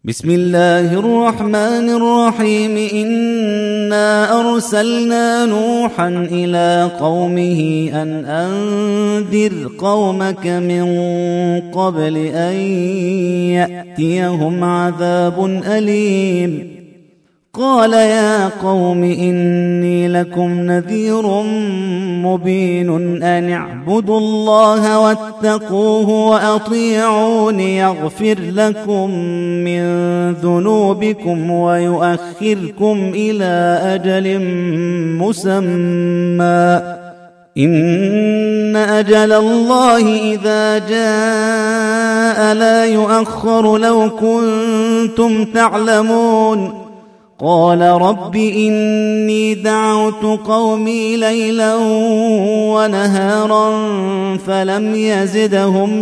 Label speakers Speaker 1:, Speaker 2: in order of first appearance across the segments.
Speaker 1: بسم الله الرحمن الرحيم. إنا أرسلنا نوحا إلى قومه أن أنذر قومك من قبل أن يأتيهم عذاب أليم. قال يا قوم إني لكم نذير مبين أن اعبدوا الله واتقوه وأطيعون يغفر لكم من ذنوبكم ويؤخركم إلى أجل مسمى إن أجل الله إذا جاء لا يؤخر لو كنتم تعلمون. قال رب إني دعوت قومي ليلا ونهارا فلم يزدهم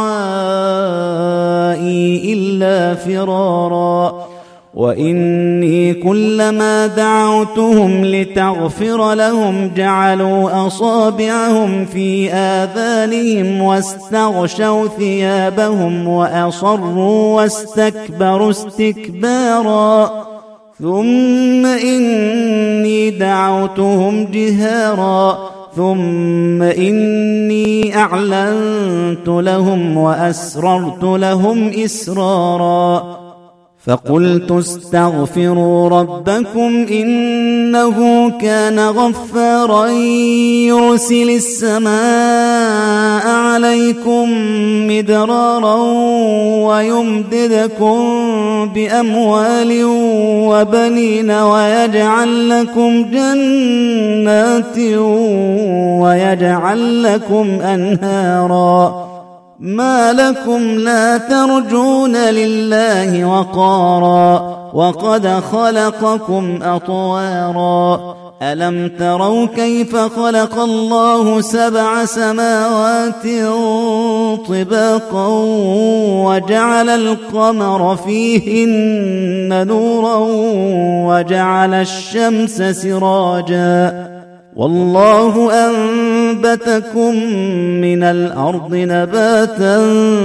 Speaker 1: دعائي إلا فرارا وإني كلما دعوتهم لتغفر لهم جعلوا أصابعهم في آذانهم واستغشوا ثيابهم وأصروا واستكبروا استكبارا ثم إني دعوتهم جهارا ثم إني أعلنت لهم وأسررت لهم إسرارا فقلت استغفروا ربكم إنه كان غفارا يرسل السماء عليكم مدرارا ويمددكم بأموال وبنين ويجعل لكم جنات ويجعل لكم أنهارا ما لكم لا ترجون لله وقارا وقد خلقكم أطوارا ألم تروا كيف خلق الله 7 سماوات طباقا وجعل القمر فيهن نورا وجعل الشمس سراجا والله أنبتكم من الأرض نباتا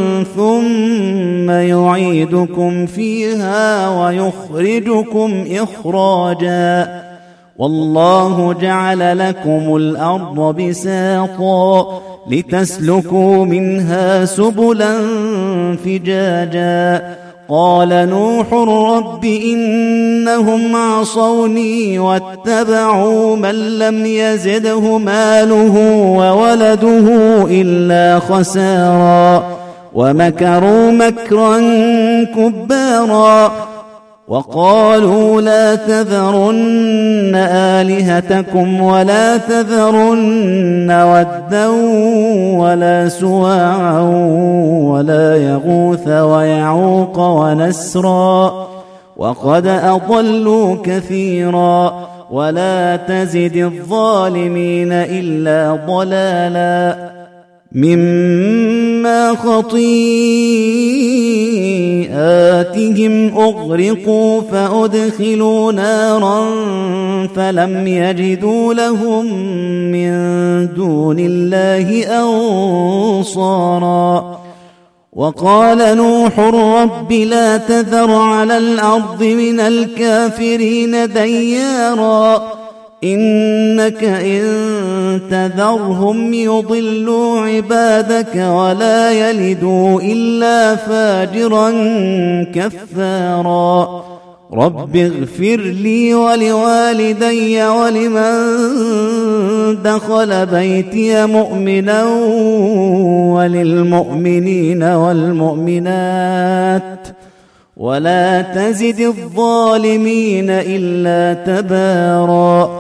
Speaker 1: ثم يعيدكم فيها ويخرجكم إخراجا والله جعل لكم الأرض بساطا لتسلكوا منها سبلا فجاجا قال نوح رب إنهم عصوني واتبعوا من لم يزده ماله وولده إلا خسارا ومكروا مكرا كبارا وقالوا لا تذرن آلهتكم ولا تذرن ودا ولا سواعا ولا يغوث ويعوق ونسرا وقد أضلوا كثيرا ولا تزد الظالمين إلا ضلالا مما خطيئاتهم أغرقوا فأدخلوا نارا فلم يجدوا لهم من دون الله أنصارا وقال نوح رب لا تذر على الأرض من الكافرين ديارا إنك إن تذرهم يضلوا عبادك ولا يلدوا إلا فاجرا كفارا رب اغفر لي ولوالدي ولمن دخل بيتي مؤمنا وللمؤمنين والمؤمنات ولا تزد الظالمين إلا تبارا